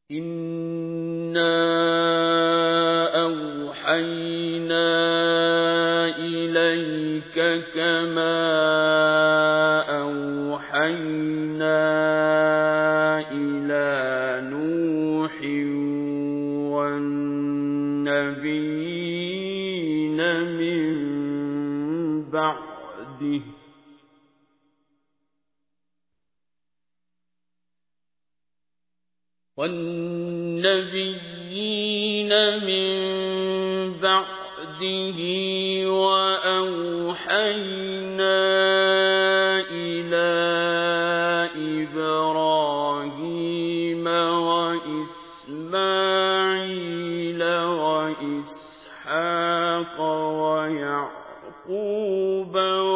إِنَّا أَوْحَيْنَا إِلَيْكَ كَمَا أَوْحَيْنَا إِلَى نُوحٍ وَالنَّبِيِّينَ مِن بَعْدِهِ وَأَوْحَيْنَا إِلَى إِبْرَاهِيمَ وَإِسْمَاعِيلَ وَإِسْحَاقَ وَيَعْقُوبَ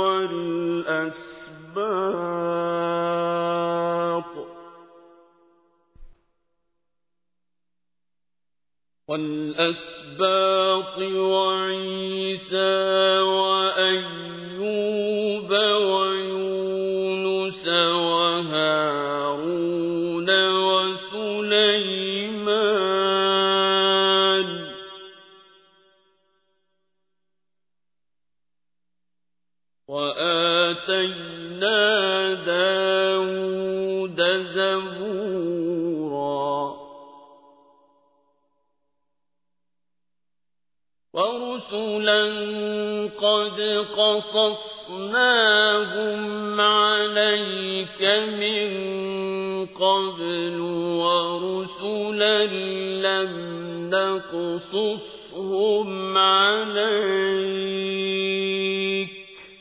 وَالْأَسْبَاطِ وَعِيسَى وَأَيُّوبَ وَيُونُسَ وَهَارُونَ وَسُلَيْمَانَ وَآتَيْنَا دَاوُودَ زَبُورًا وَرُسُلًا قَدْ قَصَصْنَاهُمْ عَلَيْكَ مِنْ قَبْلُ وَرُسُلًا لَّمْ نَقْصُصْهُمْ عَلَيْكَ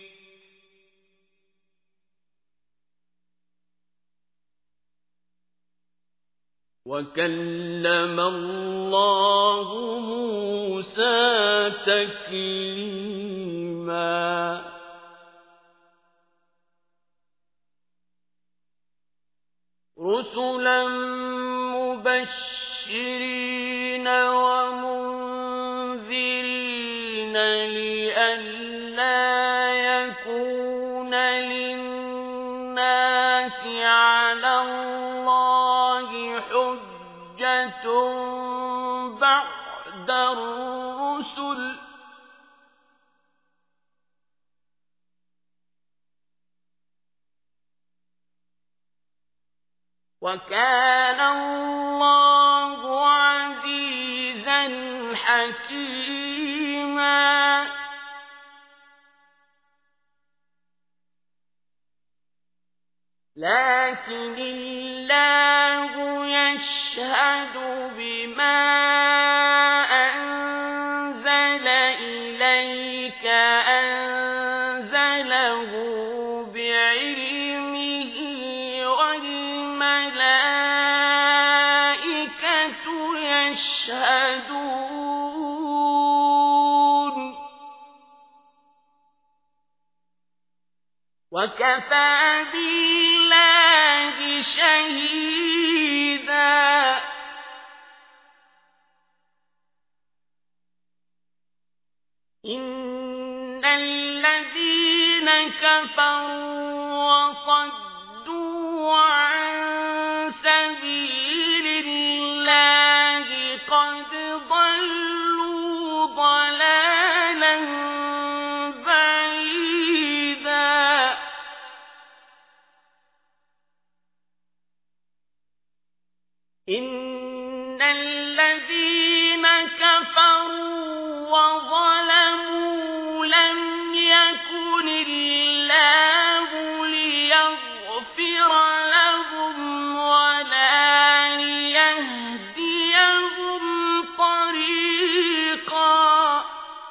وَكَلَّمَ اللَّهُ مُوسَى تَكْلِيمًا رُسُلًا مُبَشِّرِينَ وَمُنذِرِينَ لِئَلَّا يَكُونَ لِلنَّاسِ عَلَى اللَّهِ حُجَّةٌ بَعْدَ الرُّسُلِ وَكَانَ اللَّهُ عَزِيزًا حَكِيمًا لَكِنِ اللَّهُ يَشْهَدُ بِمَا أَنزَلَ إِلَيْكَ أَنزَلَهُ بِعِلْمِهِ وَالْمَلَائِكَةُ يَشْهَدُونَ وَكَفَى بِاللَّهِ شَهِيدًا إِنَّ الَّذِينَ كَفَرُوا وَصَدُّوا عَن سَبِيلِ اللَّهِ قَدْ ضَلُّوا ضَلَالًا بَعِيدًا إِنَّ الَّذِينَ كَفَرُوا وَظَلَمُوا لَمْ يَكُنِ اللَّهُ لِيَغْفِرَ لَهُمْ وَلَا لِيَهْدِيَهُمْ طَرِيقًا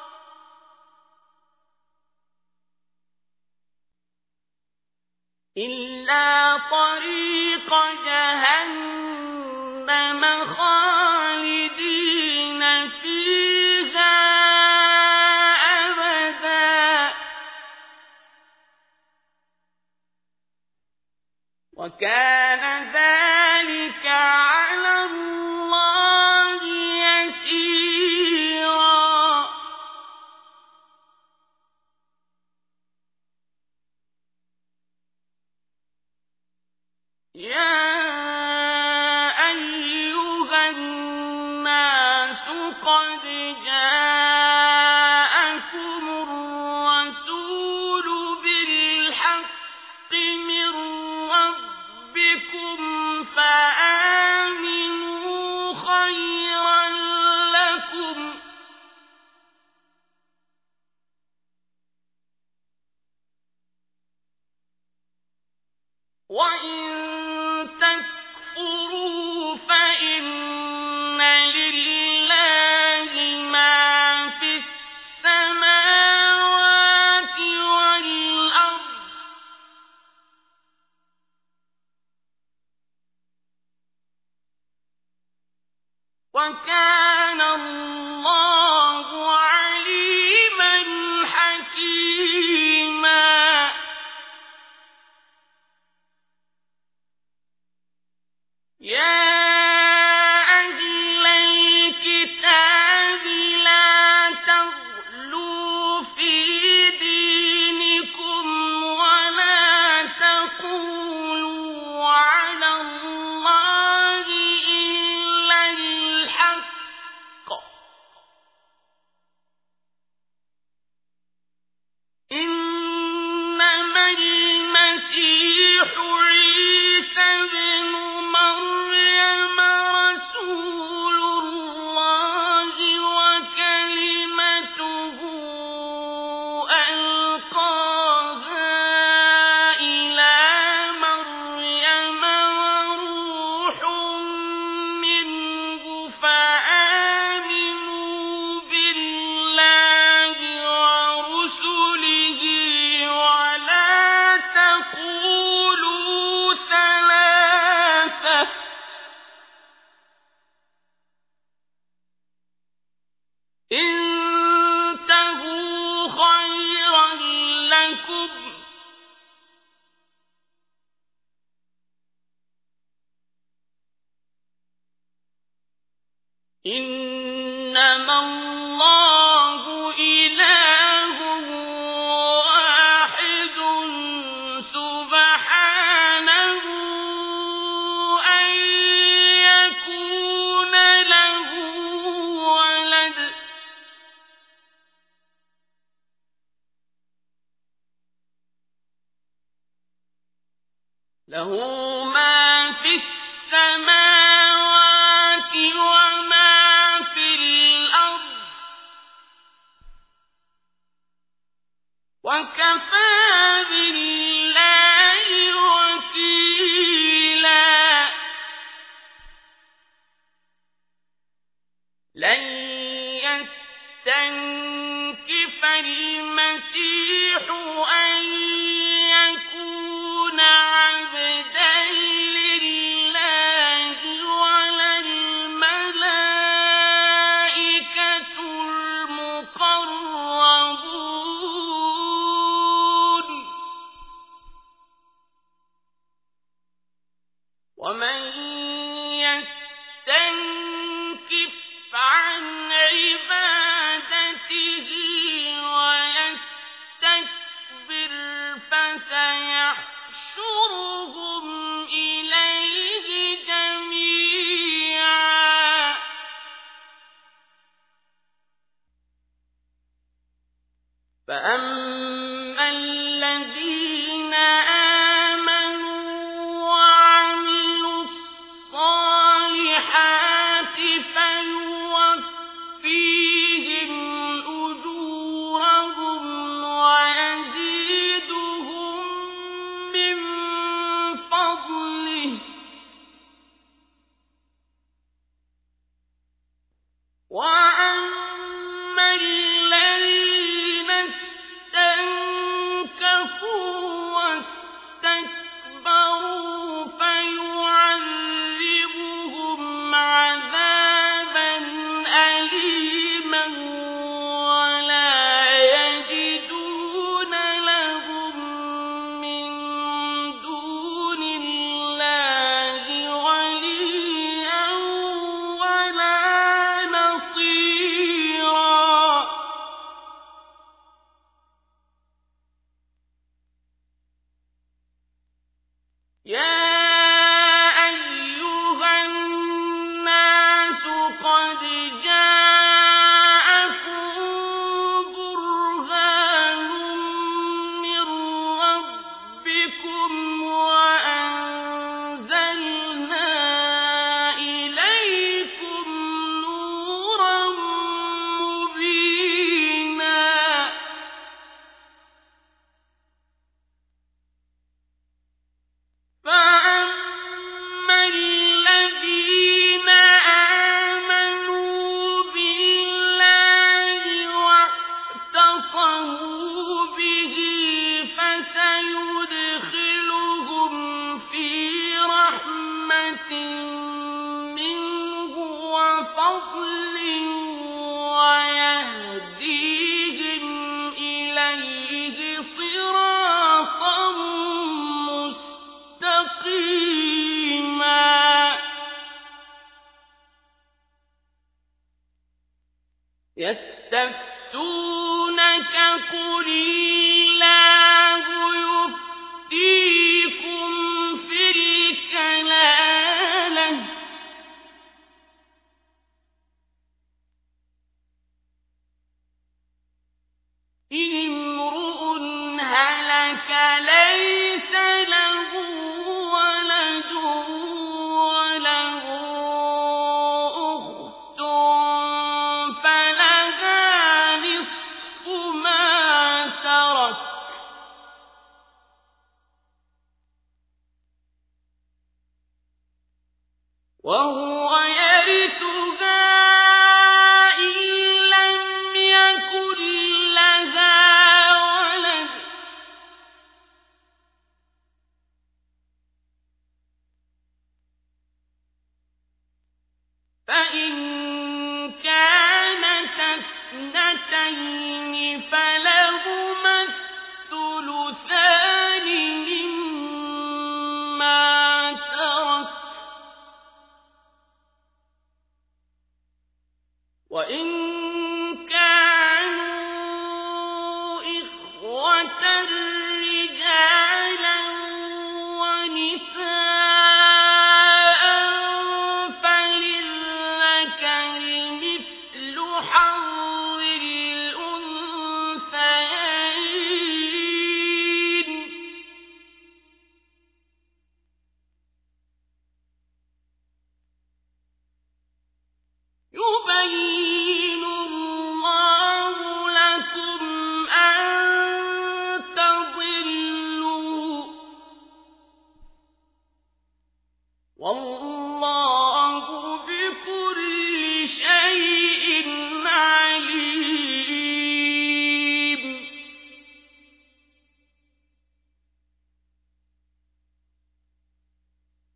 إِلَّا طَرِيقَ جَهَنَّمَ خَالِدِينَ فِيهَا أَبَدًا وَكَانَ ذَلِكَ عَلَى اللَّهِ يَسِيرًا يَا أَيُّهَا قد جاءكم الرسول بالحق من ربكم فآمنوا خيرا لكم وإن تكفروا فإن لله ما في السماوات والأرض وكان الله عليما حكيما يا أهل الكتاب لا تغلوا في دينكم ولا تقولوا على الله إلا الحق إنما المسيح عيسى ابن مريم رسول الله وكلمته ألقاها إلى مريم وروح منه فآمنوا بالله ورسله ولا تقولوا ثلاثة انتهوا خيرا لكم إنما الله إله واحد سبحانه أن يكون له ولد له ما في السماوات وما في الأرض وكفى بالله وكيلا لن يستنكف المسيح أن يكون عبدا لله ولا الملائكة المقربون ومن يستنكف عن عبادته ويستكبر فسيحشرهم إليه جميعا فأما الذين آمنوا وعملوا الصالحات فيوفيهم أجورهم ويزيدهم من فضله وأما الذين فضل ويهديهم إليه صراطا مستقيما يستفتونك قل الله يفتيكم في الكلالة إن امرؤ هلك ليس له ولد وله أخت فلها نصف ما ترك وهو يرثها إن لم يكن لها ولد فإن كانت اثنتين فلهما الثلثان مما ترك وإن